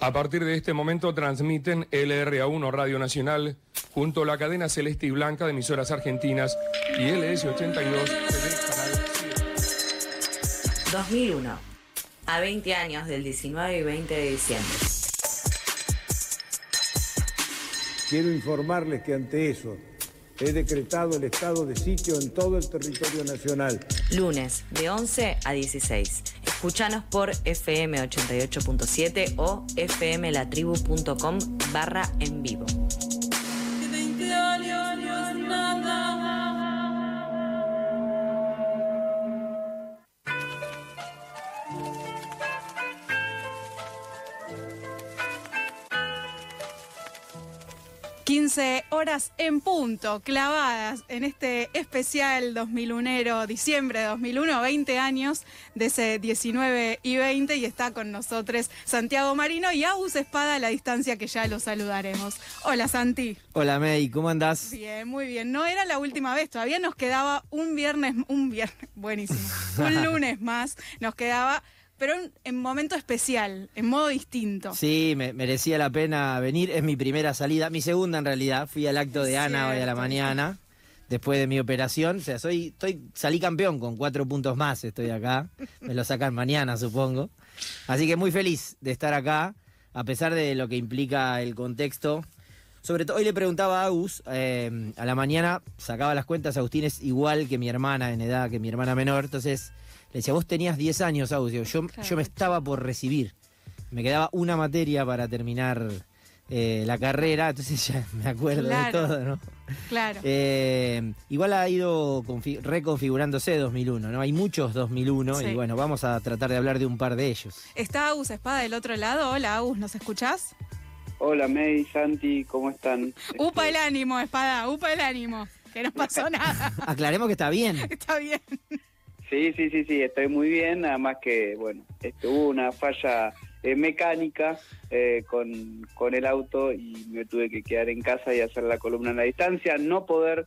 A partir de este momento transmiten LRA1 Radio Nacional junto a la cadena Celeste y Blanca de emisoras argentinas y LS82 del canal 2001. A 20 años del 19 y 20 de diciembre. Quiero informarles que ante eso he decretado el estado de sitio en todo el territorio nacional. Lunes, de 11 a 16. Escúchanos por FM 88.7 o fmlatribu.com/en vivo. 20 años no es nada. 15 horas en punto, clavadas en este especial 2001, diciembre de 2001, 20 años de ese 19 y 20, y está con nosotros Santiago Marino y Agus Espada a la distancia, que ya lo saludaremos. Hola, Santi. Hola, May, ¿cómo andás? Bien, muy bien. No era la última vez, todavía nos quedaba un viernes, buenísimo, un lunes más nos quedaba, pero en momento especial, en modo distinto. Sí, merecía la pena venir. Es mi primera salida, mi segunda en realidad. Fui al acto de Ana hoy a la mañana, después de mi operación. O sea, salí campeón con 4 puntos más, estoy acá. Me lo sacan mañana, supongo. Así que muy feliz de estar acá, a pesar de lo que implica el contexto. Sobre todo, hoy le preguntaba a Agus, a la mañana, sacaba las cuentas, Agustín es igual que mi hermana en edad, que mi hermana menor, entonces le decía, vos tenías 10 años, Agus, yo me estaba por recibir, me quedaba una materia para terminar la carrera, entonces ya me acuerdo de todo, ¿no? Claro. Igual ha ido reconfigurándose 2001, ¿no? Hay muchos 2001 Sí. Y bueno, vamos a tratar de hablar de un par de ellos. Está Agus Espada del otro lado. Hola, Agus, ¿nos escuchás? Hola, May, Santi, ¿cómo están? Upa el ánimo, Espada, upa el ánimo, que no pasó nada. Aclaremos que está bien. Está bien. Sí, estoy muy bien, nada más que, bueno, hubo una falla mecánica con el auto y me tuve que quedar en casa y hacer la columna en la distancia, no poder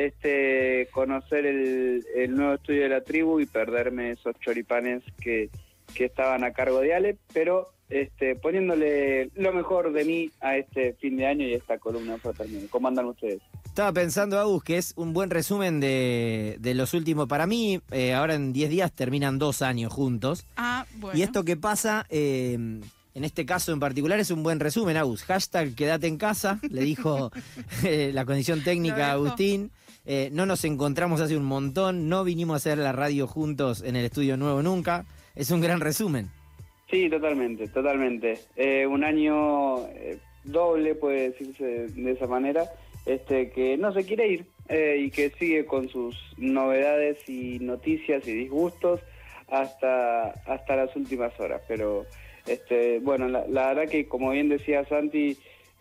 conocer el nuevo estudio de la tribu y perderme esos choripanes que estaban a cargo de Ale, pero poniéndole lo mejor de mí a este fin de año y a esta columna también. ¿Cómo andan ustedes? Estaba pensando, Agus, que es un buen resumen de los últimos. Para mí, ahora en 10 días terminan 2 años juntos. Ah, bueno. Y esto que pasa, en este caso en particular, es un buen resumen, Agus. Hashtag quédate en casa, le dijo la condición técnica a Agustín. No nos encontramos hace un montón, no vinimos a hacer la radio juntos en el estudio nuevo nunca. Es un gran resumen. Sí, totalmente. Un año doble, puede decirse de esa manera, que no se quiere ir y que sigue con sus novedades y noticias y disgustos hasta las últimas horas. Pero, bueno, la verdad que, como bien decía Santi,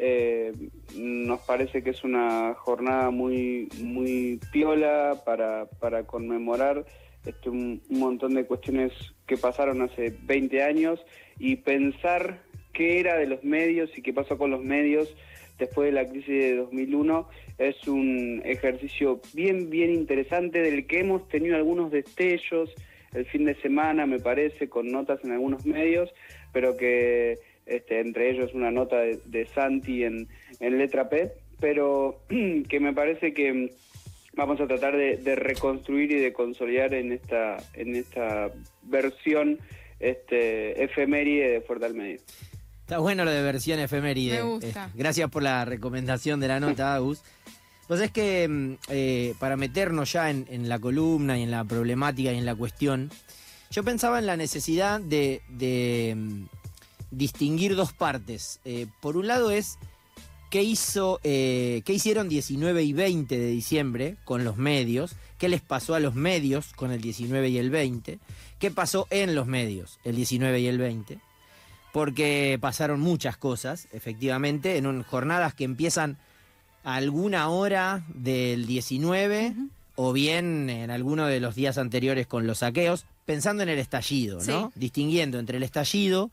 nos parece que es una jornada muy, muy piola para conmemorar un montón de cuestiones que pasaron hace 20 años y pensar qué era de los medios y qué pasó con los medios después de la crisis de 2001 es un ejercicio bien interesante del que hemos tenido algunos destellos el fin de semana, me parece, con notas en algunos medios, pero que entre ellos una nota de Santi en letra P, pero que me parece que vamos a tratar de reconstruir y de consolidar en esta versión efeméride de Fuerte al Medio. Está bueno lo de versión efeméride. Me gusta. Gracias por la recomendación de la nota, Agus. Pues es que para meternos ya en la columna y en la problemática y en la cuestión, yo pensaba en la necesidad de distinguir dos partes. Por un lado es qué hicieron 19 y 20 de diciembre con los medios, qué les pasó a los medios con el 19 y el 20, qué pasó en los medios el 19 y el 20, porque pasaron muchas cosas, efectivamente, en jornadas que empiezan a alguna hora del 19, o bien en alguno de los días anteriores con los saqueos, pensando en el estallido, ¿no? Sí. Distinguiendo entre el estallido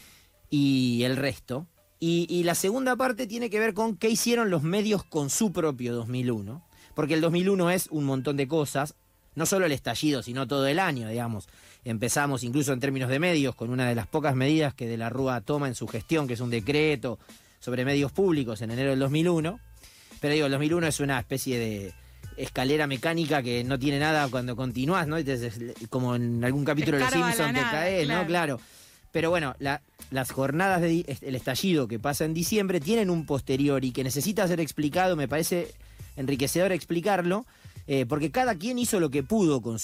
y el resto. Y la segunda parte tiene que ver con qué hicieron los medios con su propio 2001, porque el 2001 es un montón de cosas, no solo el estallido, sino todo el año, digamos. empezamos incluso en términos de medios con una de las pocas medidas que De la Rúa toma en su gestión, que es un decreto sobre medios públicos en enero del 2001. Pero digo, el 2001 es una especie de escalera mecánica que no tiene nada cuando continuás, ¿no? Como en algún capítulo de Los Simpsons te caes, ¿no? Claro. Pero bueno, las jornadas del estallido que pasa en diciembre tienen un posteriori que necesita ser explicado, me parece enriquecedor explicarlo, porque cada quien hizo lo que pudo con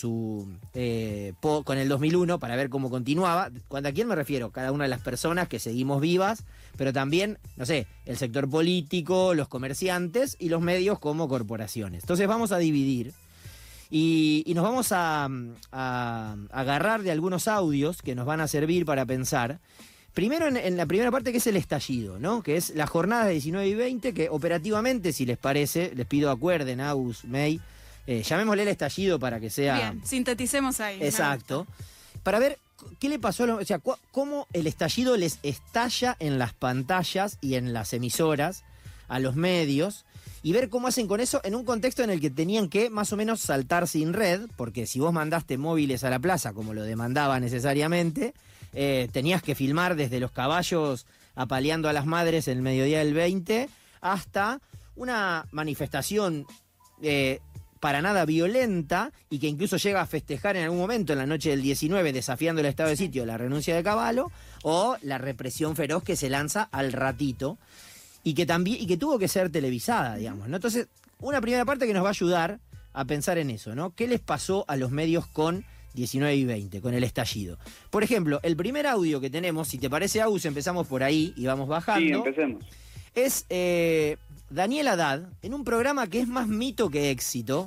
con el 2001 para ver cómo continuaba. ¿A quién me refiero? Cada una de las personas que seguimos vivas, pero también, no sé, el sector político, los comerciantes y los medios como corporaciones. Entonces vamos a dividir y nos vamos a agarrar de algunos audios que nos van a servir para pensar. Primero en la primera parte, que es el estallido, ¿no? Que es la jornada de 19 y 20, que operativamente, si les parece, les pido acuerden, Agus, May, llamémosle el estallido para que sea... Bien, sinteticemos ahí. Exacto. Para ver qué le pasó, o sea, cómo el estallido les estalla en las pantallas y en las emisoras a los medios, y ver cómo hacen con eso en un contexto en el que tenían que más o menos saltar sin red, porque si vos mandaste móviles a la plaza, como lo demandaba necesariamente, tenías que filmar desde los caballos apaleando a las madres en el mediodía del 20 hasta una manifestación para nada violenta y que incluso llega a festejar en algún momento en la noche del 19 desafiando el estado de sitio, la renuncia de Cavallo, o la represión feroz que se lanza al ratito y que tuvo que ser televisada, digamos, ¿no? Entonces, una primera parte que nos va a ayudar a pensar en eso, ¿no? ¿Qué les pasó a los medios con 19 y 20, con el estallido? Por ejemplo, el primer audio que tenemos, si te parece, Agus, empezamos por ahí y vamos bajando. Sí, empecemos. Es Daniel Haddad, en un programa que es más mito que éxito.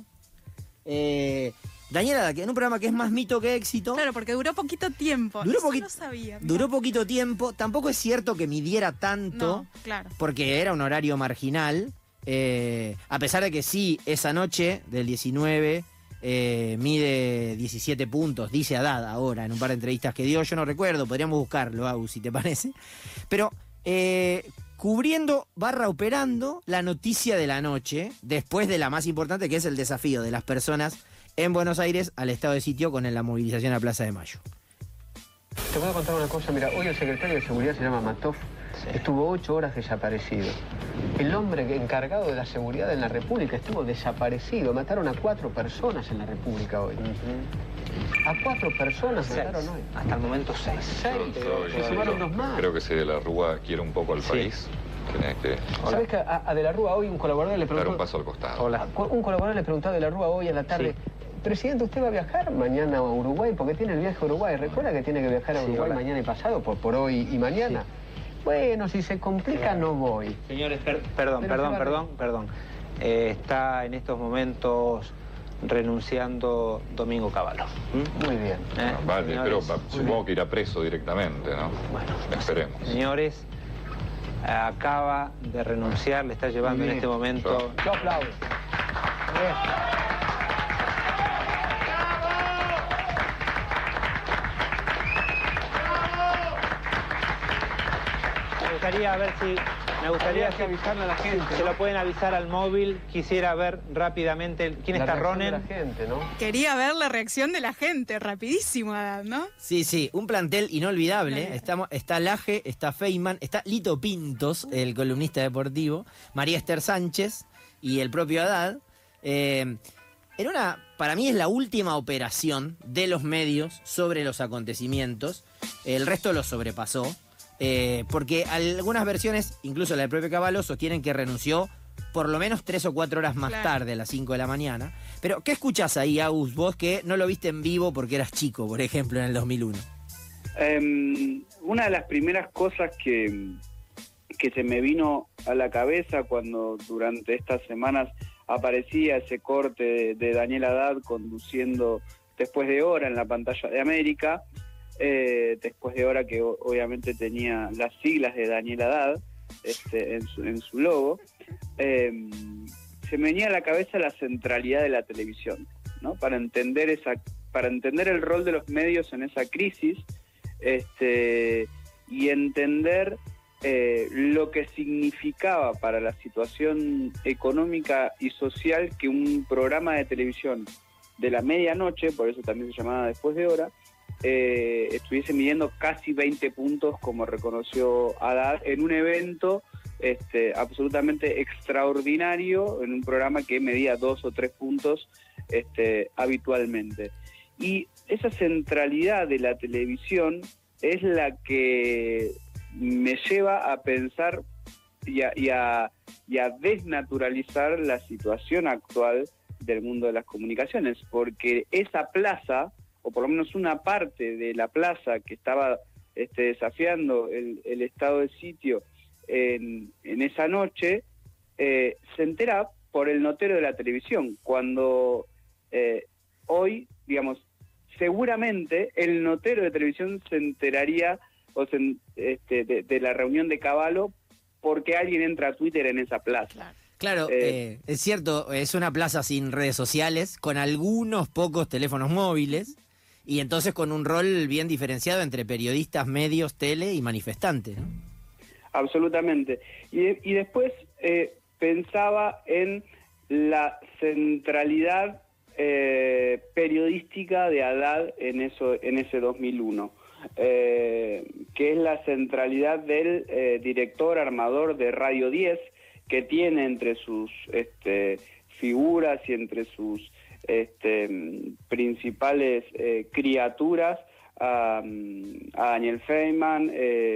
Daniel Haddad, en un programa que es más mito que éxito. Claro, porque duró poquito tiempo. Duró poquito tiempo. Tampoco es cierto que midiera tanto. No, claro. Porque era un horario marginal. A pesar de que sí, esa noche del 19 mide 17 puntos, dice Haddad ahora en un par de entrevistas que dio. Yo no recuerdo, podríamos buscarlo, Agus, si te parece. Pero cubriendo / operando la noticia de la noche, después de la más importante, que es el desafío de las personas en Buenos Aires al estado de sitio con la movilización a Plaza de Mayo. Te voy a contar una cosa, mira, hoy el secretario de Seguridad se llama Matov, estuvo 8 horas desaparecido. El hombre encargado de la seguridad en la República estuvo desaparecido, mataron a 4 personas en la República hoy. A 4 personas mataron hoy. Hasta el momento 6. 6, se sumaron 2 más. Creo que si De la Rúa quiere un poco al país, tiene que... ¿Sabés que a De la Rúa hoy un colaborador le preguntó... Dar un paso al costado. Hola. Un colaborador le preguntó a De la Rúa hoy a la tarde... Sí. Presidente, ¿usted va a viajar mañana a Uruguay? Porque tiene el viaje a Uruguay. ¿Recuerda que tiene que viajar a Uruguay mañana y pasado por hoy y mañana? Sí. Bueno, si se complica no voy. Señores, perdón. Está en estos momentos renunciando Domingo Cavallo. Muy bien. Vale, pero supongo que irá preso directamente, ¿no? Bueno, esperemos. Señores, acaba de renunciar, le está llevando en este momento... Yo aplaudo. Bien. Me gustaría que avisarle a la gente. Se lo pueden avisar al móvil. Quisiera ver rápidamente quién está Ronen. La gente, ¿no? Quería ver la reacción de la gente, rapidísimo, ¿no? Sí, un plantel inolvidable. Está Laje, está Feynman, está Lito Pintos, el columnista deportivo, María Esther Sánchez y el propio Haddad. Para mí es la última operación de los medios sobre los acontecimientos. El resto lo sobrepasó. Porque algunas versiones, incluso la del propio Cavallo, sostienen que renunció por lo menos 3 o 4 horas más tarde, a las 5 de la mañana. Pero, ¿qué escuchás ahí, Agus, vos que no lo viste en vivo porque eras chico, por ejemplo, en el 2001? Una de las primeras cosas que se me vino a la cabeza cuando durante estas semanas aparecía ese corte de Daniel Haddad conduciendo Después de Hora en la pantalla de América, Después de Hora, que obviamente tenía las siglas de Daniel Haddad en su logo, se me venía a la cabeza la centralidad de la televisión, ¿no? Para entender el rol de los medios en esa crisis, y entender lo que significaba para la situación económica y social que un programa de televisión de la medianoche, por eso también se llamaba Después de Hora, estuviese midiendo casi 20 puntos, como reconoció Haddad, en un evento absolutamente extraordinario, en un programa que medía 2 o 3 puntos habitualmente. Y esa centralidad de la televisión es la que me lleva a pensar y a desnaturalizar la situación actual del mundo de las comunicaciones, porque esa plaza, o por lo menos una parte de la plaza que estaba desafiando el estado de sitio en esa noche, se entera por el notero de la televisión, cuando hoy, digamos, seguramente el notero de televisión se enteraría de la reunión de Cavallo porque alguien entra a Twitter en esa plaza. Claro, es cierto, es una plaza sin redes sociales, con algunos pocos teléfonos móviles, y entonces con un rol bien diferenciado entre periodistas, medios, tele y manifestantes, ¿no? Absolutamente. Y después pensaba en la centralidad periodística de Haddad en ese 2001, que es la centralidad del director armador de Radio 10, que tiene entre sus figuras y entre sus principales criaturas a Daniel Feynman,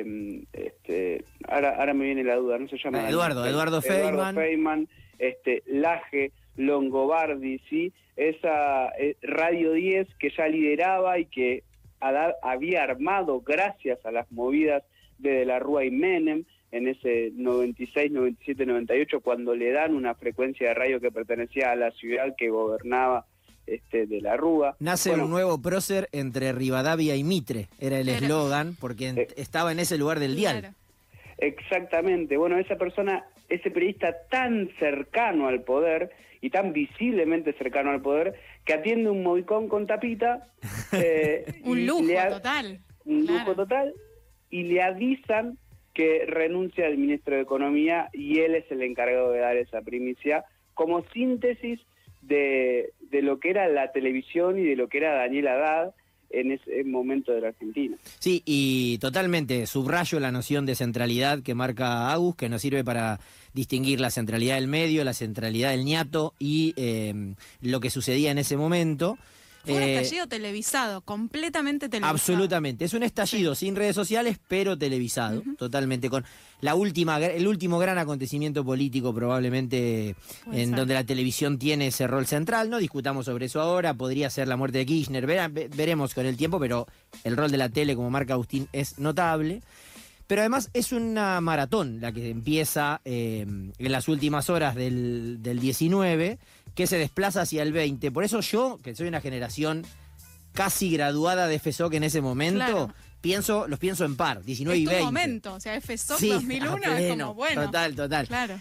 ahora me viene la duda, no se llama Eduardo Feynman, Laje, Longobardi, ¿sí? Esa Radio 10 que ya lideraba y que había armado gracias a las movidas de De la Rúa y Menem en ese 96, 97, 98, cuando le dan una frecuencia de radio que pertenecía a la ciudad que gobernaba De la Rúa. Nace un nuevo prócer entre Rivadavia y Mitre, era el eslogan, porque estaba en ese lugar del dial. Exactamente. Bueno, esa persona, ese periodista tan cercano al poder y tan visiblemente cercano al poder, que atiende un movicón con tapita. Un lujo total. Un lujo total, y le avisan que renuncia al ministro de Economía, y él es el encargado de dar esa primicia como síntesis de lo que era la televisión y de lo que era Daniel Haddad en ese momento de la Argentina. Sí, y totalmente subrayo la noción de centralidad que marca Agus, que nos sirve para distinguir la centralidad del medio, la centralidad del ñato y lo que sucedía en ese momento. Fue un estallido televisado, completamente televisado. Absolutamente, es un estallido sin redes sociales, pero televisado, totalmente, con el último gran acontecimiento político probablemente donde la televisión tiene ese rol central. No discutamos sobre eso ahora, podría ser la muerte de Kirchner, veremos con el tiempo, pero el rol de la tele, como marca Agustín, es notable. Pero además es una maratón la que empieza en las últimas horas del 19, que se desplaza hacia el 20. Por eso yo, que soy una generación casi graduada de FESOC en ese momento, los pienso en par, 19 y 20. Es tu momento, o sea, FESOC 2001 es como bueno. Total. Claro.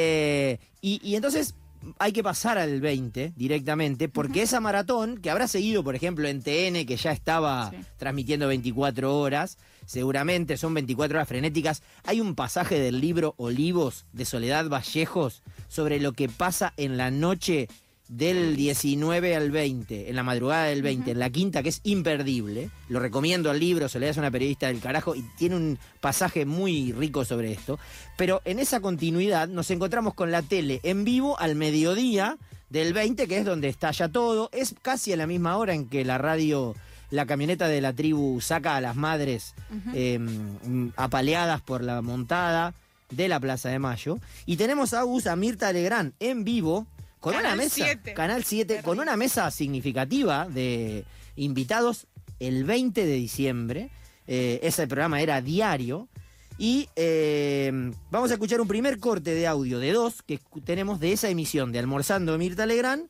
Y entonces hay que pasar al 20 directamente, porque esa maratón, que habrá seguido, por ejemplo, en TN, que ya estaba transmitiendo 24 horas, seguramente son 24 horas frenéticas. Hay un pasaje del libro Olivos, de Soledad Vallejos, sobre lo que pasa en la noche del 19 al 20, en la madrugada del 20, en la quinta, que es imperdible. Lo recomiendo al libro, Soledad es una periodista del carajo y tiene un pasaje muy rico sobre esto. Pero en esa continuidad nos encontramos con la tele en vivo al mediodía del 20, que es donde estalla todo. Es casi a la misma hora en que la radio, la camioneta de la tribu saca a las madres apaleadas por la montada de la Plaza de Mayo. Y tenemos a Mirta Legrand en vivo, con Canal una mesa, 7. Canal 7, con una mesa significativa de invitados el 20 de diciembre. Ese programa era diario. Y vamos a escuchar un primer corte de audio de 2 que tenemos de esa emisión de Almorzando Mirta Legrand.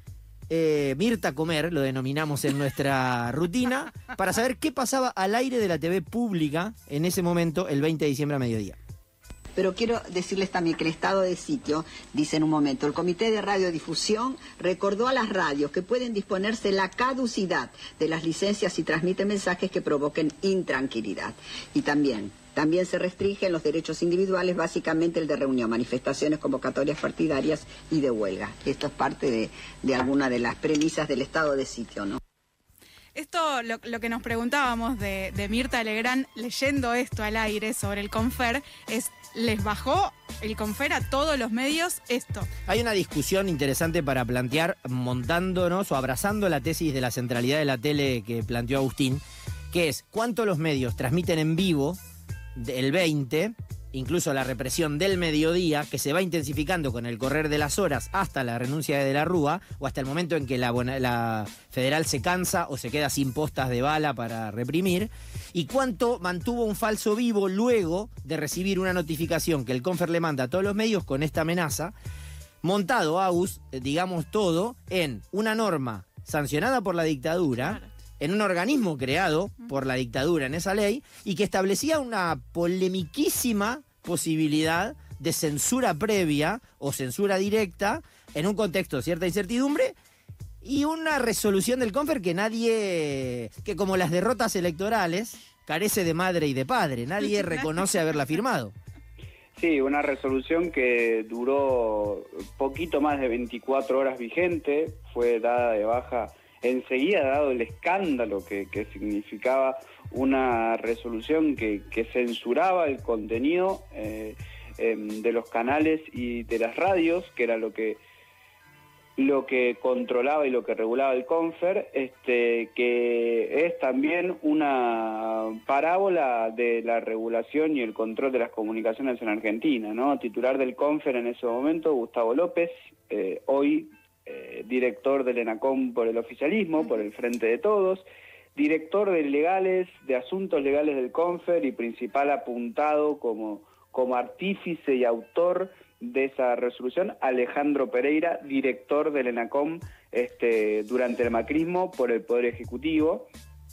Mirta Comer, lo denominamos en nuestra rutina, para saber qué pasaba al aire de la TV pública en ese momento, el 20 de diciembre a mediodía. Pero quiero decirles también que el estado de sitio, dice en un momento, el Comité de Radiodifusión recordó a las radios que pueden disponerse la caducidad de las licencias si transmiten mensajes que provoquen intranquilidad. Y también se restringen los derechos individuales, básicamente el de reunión, manifestaciones, convocatorias partidarias y de huelga. Esto es parte de alguna de las premisas del estado de sitio, ¿no? Esto, lo que nos preguntábamos de Mirta Legrand leyendo esto al aire sobre el Confer, es, ¿les bajó el Confer a todos los medios esto? Hay una discusión interesante para plantear montándonos o abrazando la tesis de la centralidad de la tele que planteó Agustín, que es cuánto los medios transmiten en vivo el 20, incluso la represión del mediodía, que se va intensificando con el correr de las horas hasta la renuncia de la Rúa, o hasta el momento en que la federal se cansa o se queda sin postas de bala para reprimir, y cuánto mantuvo un falso vivo luego de recibir una notificación que el Confer le manda a todos los medios con esta amenaza, montado, Agus, digamos todo, en una norma sancionada por la dictadura, en un organismo creado por la dictadura en esa ley y que establecía una polemiquísima posibilidad de censura previa o censura directa en un contexto de cierta incertidumbre y una resolución del Confer que como las derrotas electorales, carece de madre y de padre. Nadie reconoce haberla firmado. Sí, una resolución que duró poquito más de 24 horas vigente, fue dada de baja enseguida, dado el escándalo que significaba una resolución que censuraba el contenido de los canales y de las radios, que era lo que controlaba y lo que regulaba el Confer, que es también una parábola de la regulación y el control de las comunicaciones en Argentina, ¿no? Titular del Confer en ese momento, Gustavo López, hoy director del ENACOM por el oficialismo, por el Frente de Todos, director de asuntos legales del Confer y principal apuntado como artífice y autor de esa resolución, Alejandro Pereira, director del ENACOM durante el macrismo por el Poder Ejecutivo.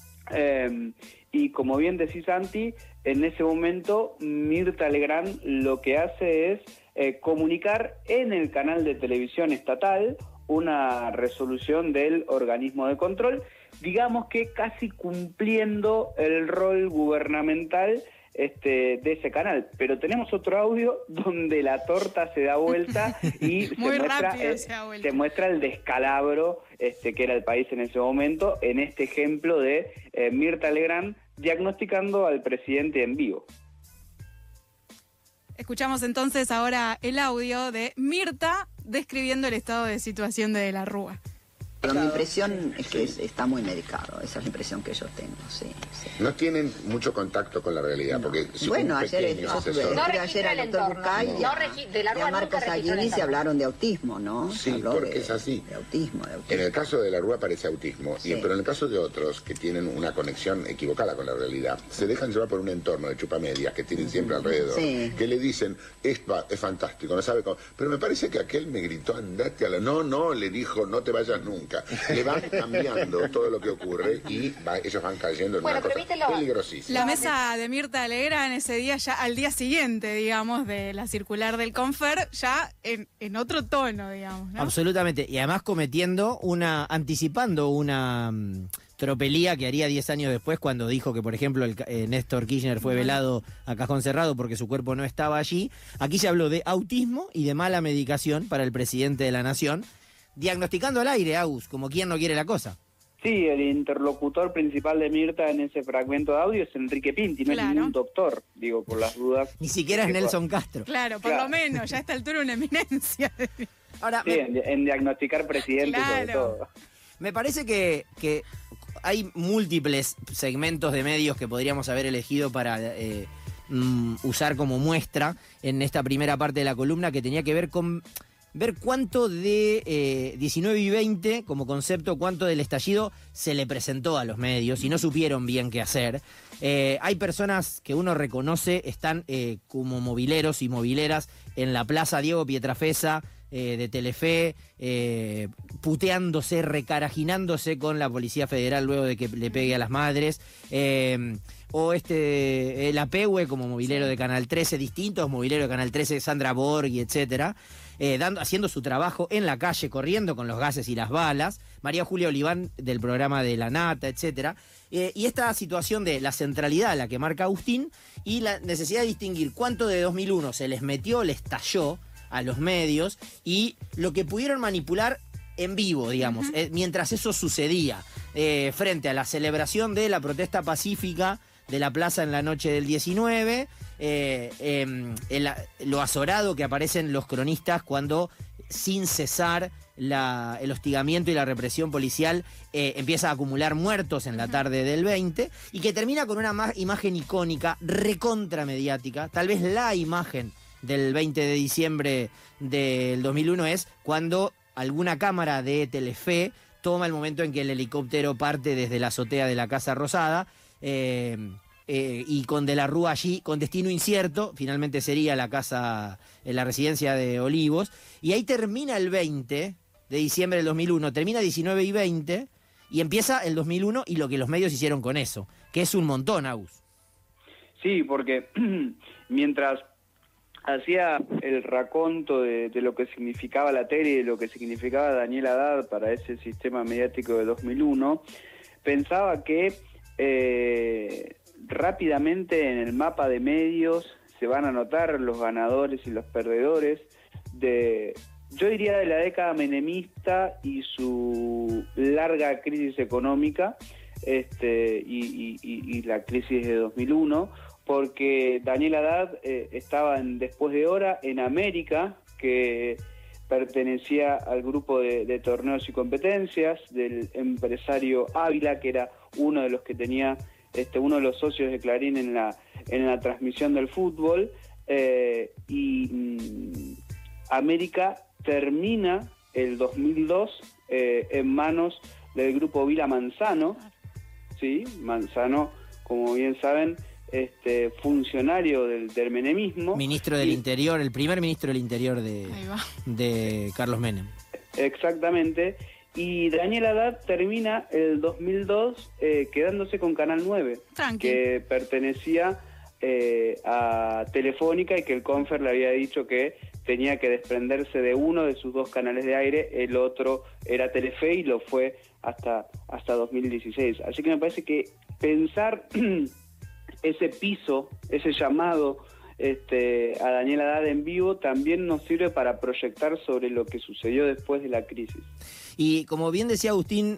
Y como bien decís, Santi, en ese momento Mirta Legrand lo que hace es comunicar en el canal de televisión estatal una resolución del organismo de control, digamos que casi cumpliendo el rol gubernamental de ese canal. Pero tenemos otro audio donde la torta se da vuelta y se muestra el descalabro que era el país en ese momento, en este ejemplo de Mirta Legrand diagnosticando al presidente en vivo. Escuchamos entonces ahora el audio de Mirta describiendo el estado de situación de la Rúa. Pero mi impresión es que está muy medicado, esa es la impresión que yo tengo, sí. No tienen mucho contacto con la realidad, porque si bueno, un ayer asesor... al doctor Bucay y a Marcos Aguini se hablaron de autismo, ¿no? Sí, porque es así. De autismo. En el caso de la Rúa parece autismo, sí. Pero en el caso de otros que tienen una conexión equivocada con la realidad, se dejan llevar por un entorno de chupamedias que tienen siempre alrededor, que le dicen, es fantástico, no sabe cómo... Pero me parece que aquel me gritó, andate a la... No, le dijo, no te vayas nunca. Le van cambiando todo lo que ocurre y ellos van cayendo en una cosa peligrosísima. La mesa de Mirta Legrand ese día, ya al día siguiente, digamos, de la circular del Confer, ya en otro tono, digamos, ¿no? Absolutamente. Y además anticipando una tropelía que haría 10 años después cuando dijo que, por ejemplo, Néstor Kirchner fue velado a cajón cerrado porque su cuerpo no estaba allí. Aquí se habló de autismo y de mala medicación para el presidente de la Nación, diagnosticando al aire, Agus, como quien no quiere la cosa. Sí, el interlocutor principal de Mirta en ese fragmento de audio es Enrique Pinti, no es ningún doctor, digo, por las dudas. Ni siquiera es Nelson Castro. Claro, por lo menos, ya a esta altura una eminencia. Ahora, sí, en diagnosticar presidentes sobre todo. Me parece que hay múltiples segmentos de medios que podríamos haber elegido para usar como muestra en esta primera parte de la columna, que tenía que ver con ver cuánto de 19 y 20 como concepto, cuánto del estallido se le presentó a los medios y no supieron bien qué hacer. Hay personas que uno reconoce están como mobileros y mobileras en la Plaza Diego Pietrafesa de Telefe, puteándose, recarajinándose con la Policía Federal luego de que le pegue a las madres. O la Pehue como mobilero de Canal 13, distintos mobileros de Canal 13, Sandra Borghi, etcétera, haciendo su trabajo en la calle, corriendo con los gases y las balas, María Julia Oliván del programa de La Nata, etcétera, y esta situación de la centralidad a la que marca Agustín y la necesidad de distinguir cuánto de 2001 se les metió, les talló a los medios y lo que pudieron manipular en vivo, digamos, mientras eso sucedía, frente a la celebración de la protesta pacífica de la plaza en la noche del 19, lo azorado que aparecen los cronistas cuando, sin cesar el hostigamiento y la represión policial, empieza a acumular muertos en la tarde del 20, y que termina con una imagen icónica, recontramediática, tal vez la imagen del 20 de diciembre del 2001 es cuando alguna cámara de Telefe toma el momento en que el helicóptero parte desde la azotea de la Casa Rosada, y con De la Rúa allí, con destino incierto, finalmente sería la casa, la residencia de Olivos, y ahí termina el 20 de diciembre del 2001, termina 19 y 20, y empieza el 2001 y lo que los medios hicieron con eso, que es un montón, Agus. Sí, porque mientras hacía el raconto de lo que significaba la tele y de lo que significaba Daniel Haddad para ese sistema mediático de 2001, pensaba que rápidamente en el mapa de medios se van a notar los ganadores y los perdedores de, yo diría, de la década menemista y su larga crisis económica, y la crisis de 2001, porque Daniel Haddad estaba en Después de Hora en América, que pertenecía al grupo de torneos y competencias del empresario Ávila, que era uno de los que tenía uno de los socios de Clarín en la transmisión del fútbol, y América termina el 2002 en manos del grupo Vila Manzano, ¿sí? Manzano, como bien saben, funcionario del menemismo. Ministro del Interior, el primer ministro del Interior de Carlos Menem. Exactamente. Y Daniel Haddad termina el 2002 quedándose con Canal 9, que pertenecía a Telefónica, y que el Confer le había dicho que tenía que desprenderse de uno de sus dos canales de aire, el otro era Telefe, y lo fue hasta 2016. Así que me parece que pensar ese piso, ese llamado a Daniel Haddad en vivo, también nos sirve para proyectar sobre lo que sucedió después de la crisis. Y como bien decía Agustín,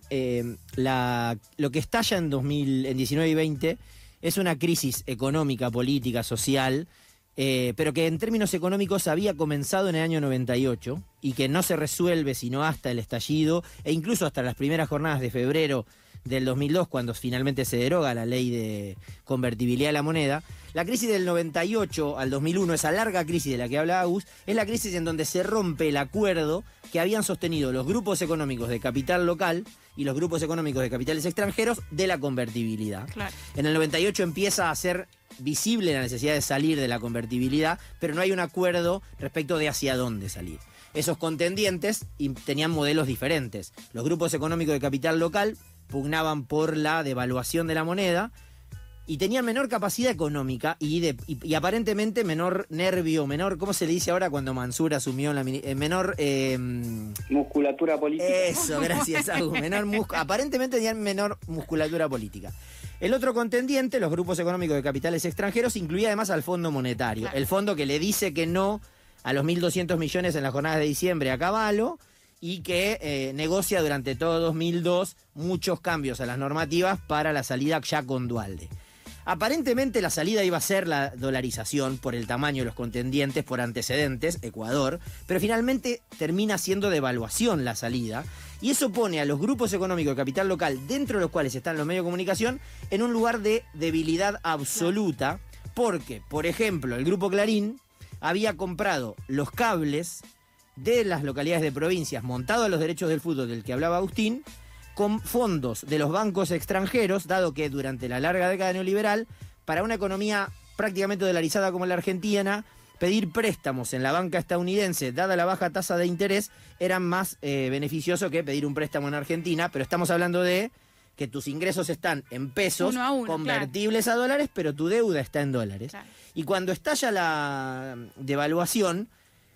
lo que estalla en 19 y 20 es una crisis económica, política, social, pero que en términos económicos había comenzado en el año 98 y que no se resuelve sino hasta el estallido, e incluso hasta las primeras jornadas de febrero del 2002, cuando finalmente se deroga la ley de convertibilidad de la moneda. La crisis del 98 al 2001, esa larga crisis de la que habla Agus, es la crisis en donde se rompe el acuerdo que habían sostenido los grupos económicos de capital local y los grupos económicos de capitales extranjeros de la convertibilidad. Claro. En el 98 empieza a ser visible la necesidad de salir de la convertibilidad, pero no hay un acuerdo respecto de hacia dónde salir. Esos contendientes tenían modelos diferentes. Los grupos económicos de capital local pugnaban por la devaluación de la moneda y tenían menor capacidad económica y aparentemente menor nervio, menor, ¿cómo se le dice ahora cuando Mansur asumió la menor musculatura política? Eso, gracias, Agus. Aparentemente tenían menor musculatura política. El otro contendiente, los grupos económicos de capitales extranjeros, incluía además al Fondo Monetario, el fondo que le dice que no a los 1.200 millones en las jornadas de diciembre a Cavallo, y que negocia durante todo 2002 muchos cambios a las normativas para la salida ya con Duhalde. Aparentemente la salida iba a ser la dolarización por el tamaño de los contendientes, por antecedentes, Ecuador, pero finalmente termina siendo devaluación la salida, y eso pone a los grupos económicos de capital local, dentro de los cuales están los medios de comunicación, en un lugar de debilidad absoluta, porque, por ejemplo, el Grupo Clarín había comprado los cables de las localidades de provincias, montado a los derechos del fútbol del que hablaba Agustín, con fondos de los bancos extranjeros, dado que durante la larga década neoliberal, para una economía prácticamente dolarizada como la Argentina, pedir préstamos en la banca estadounidense, dada la baja tasa de interés, era más beneficioso que pedir un préstamo en Argentina, pero estamos hablando de que tus ingresos están en pesos, 1 a 1, convertibles a dólares, pero tu deuda está en dólares. Claro. Y cuando estalla la devaluación,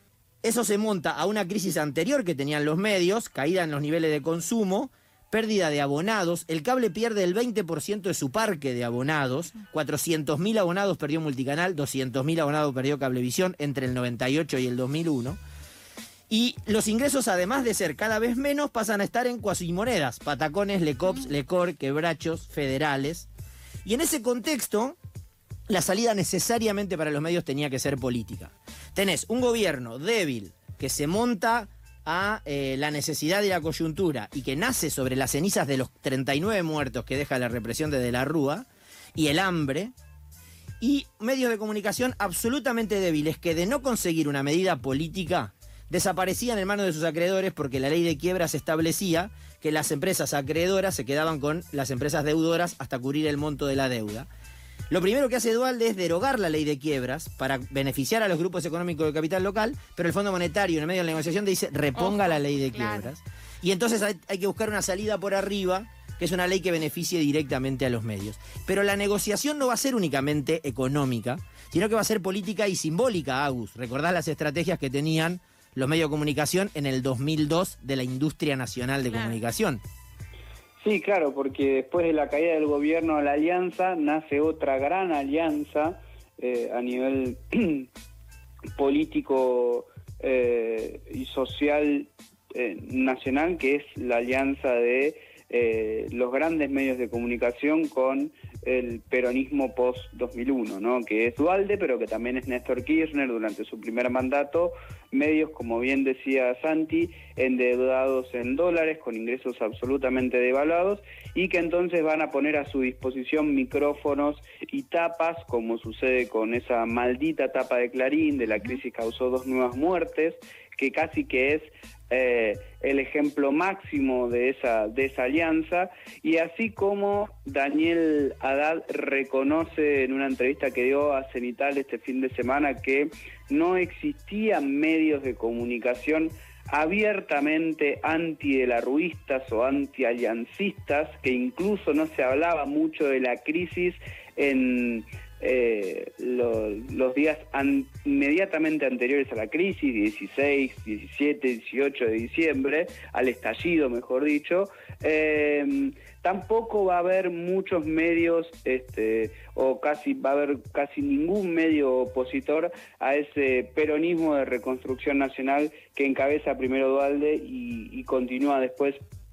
eso se monta a una crisis anterior que tenían los medios, caída en los niveles de consumo, pérdida de abonados. El cable pierde el 20% de su parque de abonados. 400.000 abonados perdió Multicanal, 200.000 abonados perdió Cablevisión entre el 98 y el 2001. Y los ingresos, además de ser cada vez menos, pasan a estar en cuasimonedas, patacones, lecops, lecor, quebrachos, federales. Y en ese contexto, la salida necesariamente para los medios tenía que ser política. Tenés un gobierno débil que se monta a la necesidad de la coyuntura y que nace sobre las cenizas de los 39 muertos que deja la represión de la Rúa y el hambre, y medios de comunicación absolutamente débiles que de no conseguir una medida política desaparecían en manos de sus acreedores, porque la ley de quiebras establecía que las empresas acreedoras se quedaban con las empresas deudoras hasta cubrir el monto de la deuda. Lo primero que hace Duhalde es derogar la ley de quiebras para beneficiar a los grupos económicos de capital local, pero el Fondo Monetario en el medio de la negociación dice reponga la ley de quiebras. Y entonces hay que buscar una salida por arriba, que es una ley que beneficie directamente a los medios. Pero la negociación no va a ser únicamente económica, sino que va a ser política y simbólica, Agus. ¿Recordás las estrategias que tenían los medios de comunicación en el 2002 de la industria nacional de comunicación? Sí, claro, porque después de la caída del gobierno de la Alianza, nace otra gran alianza a nivel político y social nacional, que es la alianza de los grandes medios de comunicación con el peronismo post-2001, ¿no? Que es Duhalde, pero que también es Néstor Kirchner durante su primer mandato, medios, como bien decía Santi, endeudados en dólares, con ingresos absolutamente devaluados, y que entonces van a poner a su disposición micrófonos y tapas, como sucede con esa maldita tapa de Clarín, de la crisis causó 2 nuevas muertes, que casi que es el ejemplo máximo de esa alianza. Y así como Daniel Haddad reconoce en una entrevista que dio a Cenital este fin de semana que no existían medios de comunicación abiertamente anti-delarruistas o anti-aliancistas, que incluso no se hablaba mucho de la crisis en los días inmediatamente anteriores a la crisis, 16, 17, 18 de diciembre, al estallido, mejor dicho. Tampoco va a haber muchos medios, o va a haber casi ningún medio opositor a ese peronismo de reconstrucción nacional que encabeza primero Duhalde y continúa después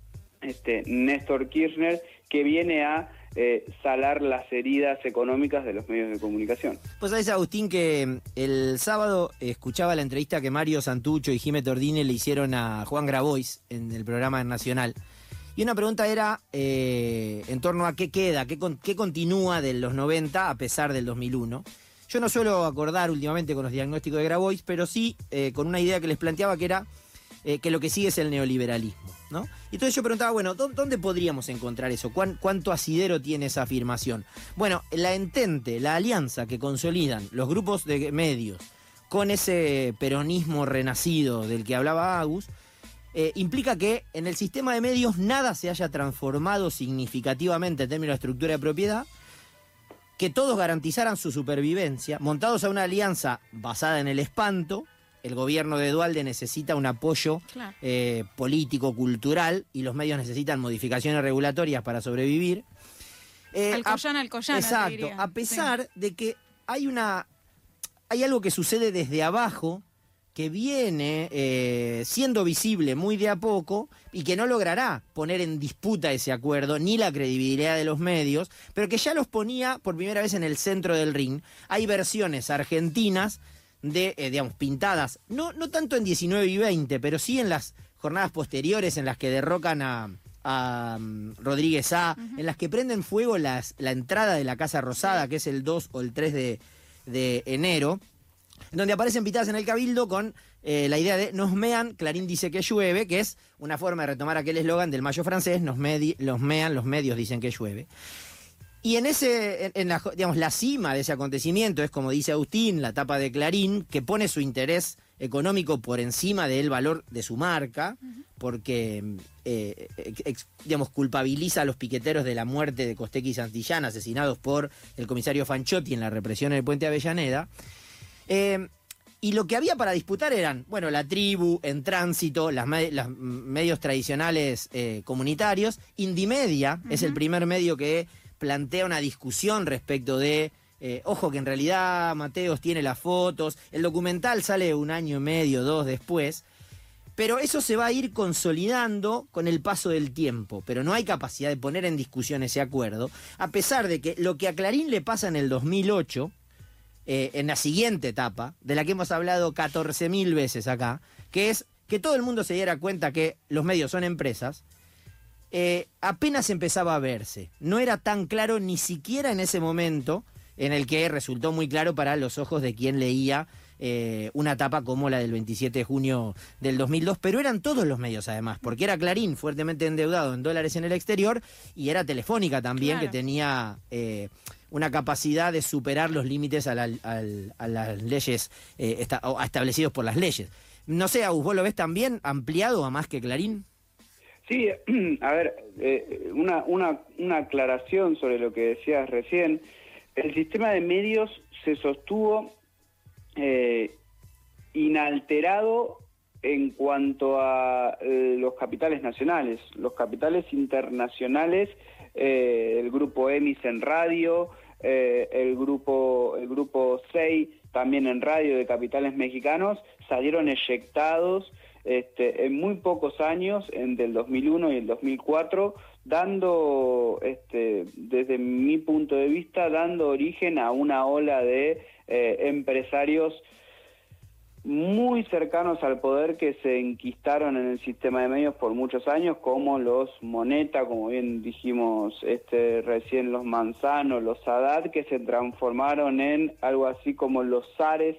Néstor Kirchner, que viene a salar las heridas económicas de los medios de comunicación. Pues sabés, Agustín, que el sábado escuchaba la entrevista que Mario Santucho y Jimé Tordini le hicieron a Juan Grabois en el programa Nacional. Y una pregunta era en torno a qué queda, qué continúa de los 90 a pesar del 2001. Yo no suelo acordar últimamente con los diagnósticos de Grabois, pero sí con una idea que les planteaba, que era que lo que sigue es el neoliberalismo, ¿no? Y entonces yo preguntaba, bueno, ¿dónde podríamos encontrar eso? ¿Cuánto asidero tiene esa afirmación? Bueno, la entente, la alianza que consolidan los grupos de medios con ese peronismo renacido del que hablaba Agus, implica que en el sistema de medios nada se haya transformado significativamente en términos de estructura de propiedad, que todos garantizaran su supervivencia, montados a una alianza basada en el espanto. El gobierno de Duhalde necesita un apoyo político, cultural, y los medios necesitan modificaciones regulatorias para sobrevivir. Alcoyana, exacto, te diría. A pesar de que hay algo que sucede desde abajo, que viene siendo visible muy de a poco y que no logrará poner en disputa ese acuerdo ni la credibilidad de los medios, pero que ya los ponía por primera vez en el centro del ring. Hay versiones argentinas digamos, pintadas, no tanto en 19 y 20, pero sí en las jornadas posteriores en las que derrocan a Rodríguez A, en las que prenden fuego la entrada de la Casa Rosada, que es el 2 o el 3 de enero, donde aparecen pintadas en el Cabildo con la idea de nos mean, Clarín dice que llueve, que es una forma de retomar aquel eslogan del Mayo francés, los mean, los medios dicen que llueve. Y la cima de ese acontecimiento es, como dice Agustín, la tapa de Clarín, que pone su interés económico por encima del valor de su marca, porque culpabiliza a los piqueteros de la muerte de Costecchi y Santillán, asesinados por el comisario Fanchotti en la represión en el Puente Avellaneda. Y lo que había para disputar eran, bueno, La Tribu, En Tránsito, los medios tradicionales comunitarios. Indymedia es el primer medio que plantea una discusión respecto de, ojo que en realidad Mateos tiene las fotos, el documental sale 1 año y medio, 2 después, Pero eso se va a ir consolidando con el paso del tiempo, pero no hay capacidad de poner en discusión ese acuerdo, a pesar de que lo que a Clarín le pasa en el 2008, en la siguiente etapa, de la que hemos hablado 14.000 veces acá, que es que todo el mundo se diera cuenta que los medios son empresas, apenas empezaba a verse. No era tan claro ni siquiera en ese momento en el que resultó muy claro para los ojos de quien leía una etapa como la del 27 de junio del 2002, pero eran todos los medios además, porque era Clarín fuertemente endeudado en dólares en el exterior y era Telefónica también, claro, que tenía una capacidad de superar los límites a las leyes establecidos por las leyes. No sé, Agus, ¿vos lo ves también ampliado a más que Clarín? Sí, a ver, una aclaración sobre lo que decías recién. El sistema de medios se sostuvo inalterado en cuanto a los capitales nacionales. Los capitales internacionales, el grupo EMIS en radio, el grupo SEI también en radio de capitales mexicanos, salieron eyectados en muy pocos años, entre el 2001 y el 2004, dando, desde mi punto de vista, dando origen a una ola de empresarios muy cercanos al poder que se enquistaron en el sistema de medios por muchos años, como los Moneta, como bien dijimos recién, los Manzano, los Haddad, que se transformaron en algo así como los zares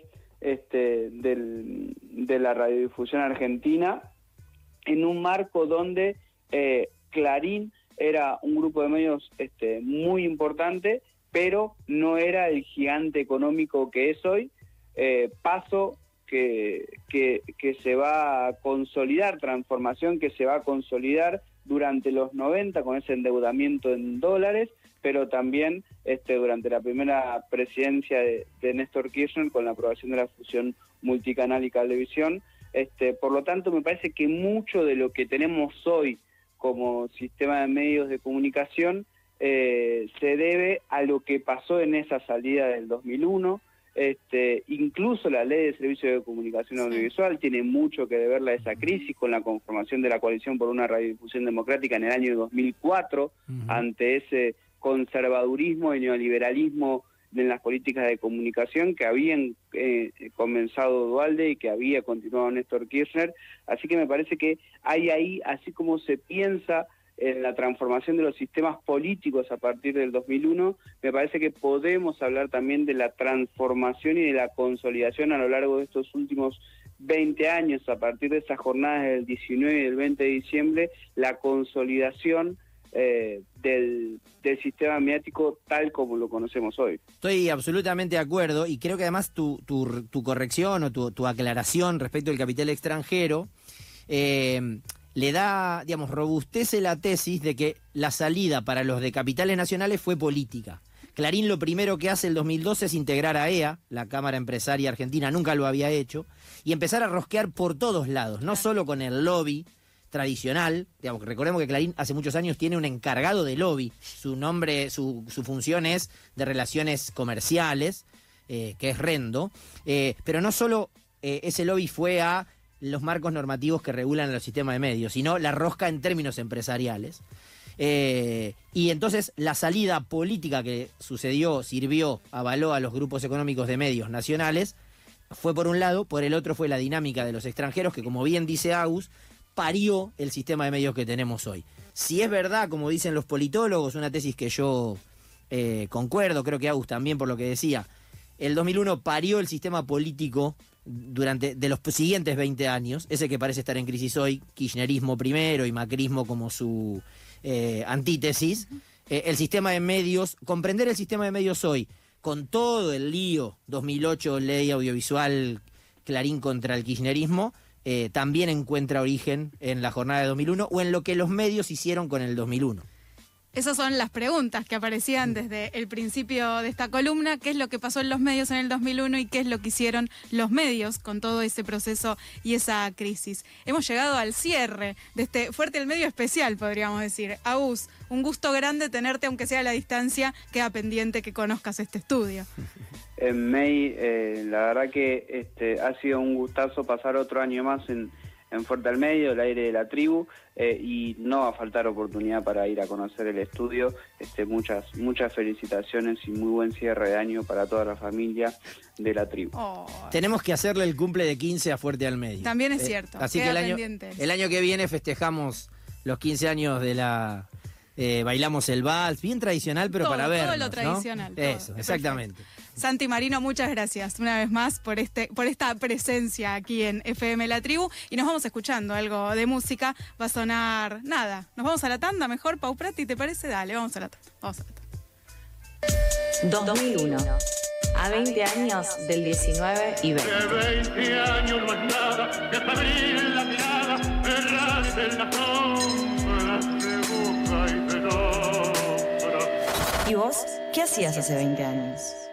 de la radiodifusión argentina, en un marco donde Clarín era un grupo de medios muy importante, pero no era el gigante económico que es hoy. Paso que se va a consolidar, transformación que se va a consolidar durante los 90 con ese endeudamiento en dólares, pero también durante la primera presidencia de Néstor Kirchner con la aprobación de la fusión multicanal y cablevisión. Por lo tanto, me parece que mucho de lo que tenemos hoy como sistema de medios de comunicación se debe a lo que pasó en esa salida del 2001. Incluso la ley de servicio de comunicación audiovisual tiene mucho que deberla a esa crisis, con la conformación de la coalición por una radiodifusión democrática en el año 2004, ante ese conservadurismo y neoliberalismo en las políticas de comunicación que habían comenzado Duhalde y que había continuado Néstor Kirchner. Así que me parece que hay ahí, así como se piensa en la transformación de los sistemas políticos a partir del 2001, me parece que podemos hablar también de la transformación y de la consolidación a lo largo de estos últimos 20 años, a partir de esas jornadas del 19 y del 20 de diciembre, la consolidación del sistema mediático tal como lo conocemos hoy. Estoy absolutamente de acuerdo y creo que además tu corrección o tu aclaración respecto al capital extranjero le da, digamos, robustece la tesis de que la salida para los de capitales nacionales fue política. Clarín lo primero que hace el 2012 es integrar a EA, la Cámara Empresaria Argentina, nunca lo había hecho, y empezar a rosquear por todos lados, no solo con el lobby tradicional. Digamos, recordemos que Clarín hace muchos años tiene un encargado de lobby, su nombre, su función es de relaciones comerciales, que es Rendo, pero no solo ese lobby fue a los marcos normativos que regulan los sistemas de medios, sino la rosca en términos empresariales. Y entonces la salida política que sucedió, sirvió, avaló a los grupos económicos de medios nacionales, fue por un lado, por el otro fue la dinámica de los extranjeros, que como bien dice Agus, parió el sistema de medios que tenemos hoy. Si es verdad, como dicen los politólogos, una tesis que yo concuerdo, creo que Agus también por lo que decía, el 2001 parió el sistema político de los siguientes 20 años, ese que parece estar en crisis hoy, kirchnerismo primero y macrismo como su antítesis. El sistema de medios, comprender el sistema de medios hoy, con todo el lío, 2008, ley audiovisual, Clarín contra el kirchnerismo, también encuentra origen en la jornada de 2001 o en lo que los medios hicieron con el 2001. Esas son las preguntas que aparecían desde el principio de esta columna. ¿Qué es lo que pasó en los medios en el 2001 y qué es lo que hicieron los medios con todo ese proceso y esa crisis? Hemos llegado al cierre de este Fuerte el Medio especial, podríamos decir. Agus, un gusto grande tenerte, aunque sea a la distancia. Queda pendiente que conozcas este estudio. May, la verdad que ha sido un gustazo pasar otro año más en Fuerte al Medio, el aire de la tribu, y no va a faltar oportunidad para ir a conocer el estudio. Muchas felicitaciones y muy buen cierre de año para toda la familia de la tribu. Tenemos que hacerle el cumple de 15 a Fuerte al Medio. También es cierto. Así que el año que viene festejamos los 15 años de la... bailamos el vals, bien tradicional, pero para vernos, todo lo tradicional. ¿no? Eso, exactamente. Santi Marino, muchas gracias una vez más por esta presencia aquí en FM La Tribu. Y nos vamos escuchando algo de música. Va a sonar nada. Nos vamos a la tanda mejor, Pau Prati, ¿te parece? Dale, vamos a la tanda. 2001. A 20 años del 19 y 20. De 20 años no es nada que abrir la mirada, errarse en la sombra, se busca y se logra. ¿Y vos qué hacías hace 20 años?